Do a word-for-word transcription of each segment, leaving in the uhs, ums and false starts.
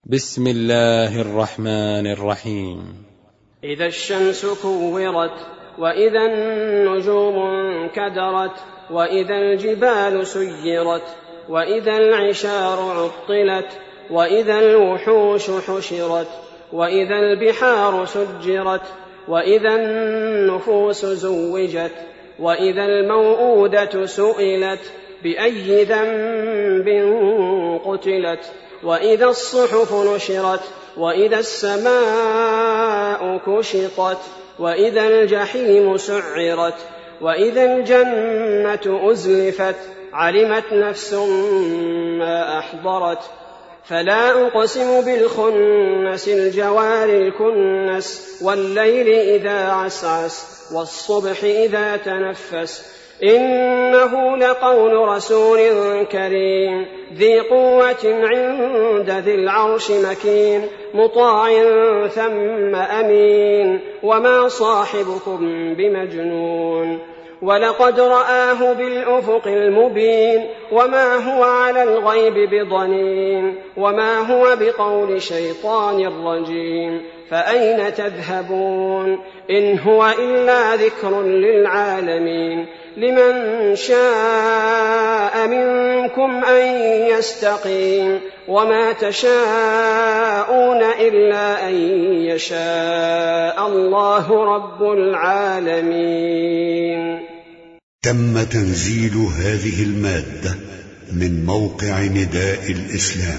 بسم الله الرحمن الرحيم. إذا الشمس كورت، وإذا النجوم انكدرت، وإذا الجبال سيرت، وإذا العشار عطلت، وإذا الوحوش حشرت، وإذا البحار سجرت، وإذا النفوس زوجت، وإذا الموءودة سئلت بأي ذنب قتلت، وإذا الصحف نشرت، وإذا السماء كشطت، وإذا الجحيم سعرت، وإذا الجنة أزلفت، علمت نفس ما أحضرت. فلا أقسم بالخنس الجوار الكنس، والليل إذا عسعس، والصبح إذا تنفس، إنه لقول رسول كريم ذي قوة عند ذي العرش مكين، مطاع ثم أمين، وما صاحبكم بمجنون، ولقد رآه بالأفق المبين، وما هو على الغيب بضنين، وما هو بقول شيطان رجيم، فأين تذهبون؟ إن هو إلا ذكر للعالمين، لمن شاء منكم أن يستقيم، وما تشاءون إلا أن يشاء الله رب العالمين. تم تنزيل هذه المادة من موقع نداء الإسلام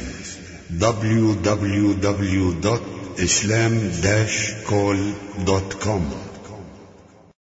دبليو دبليو دبليو دوت إسلام داش كول دوت كوم.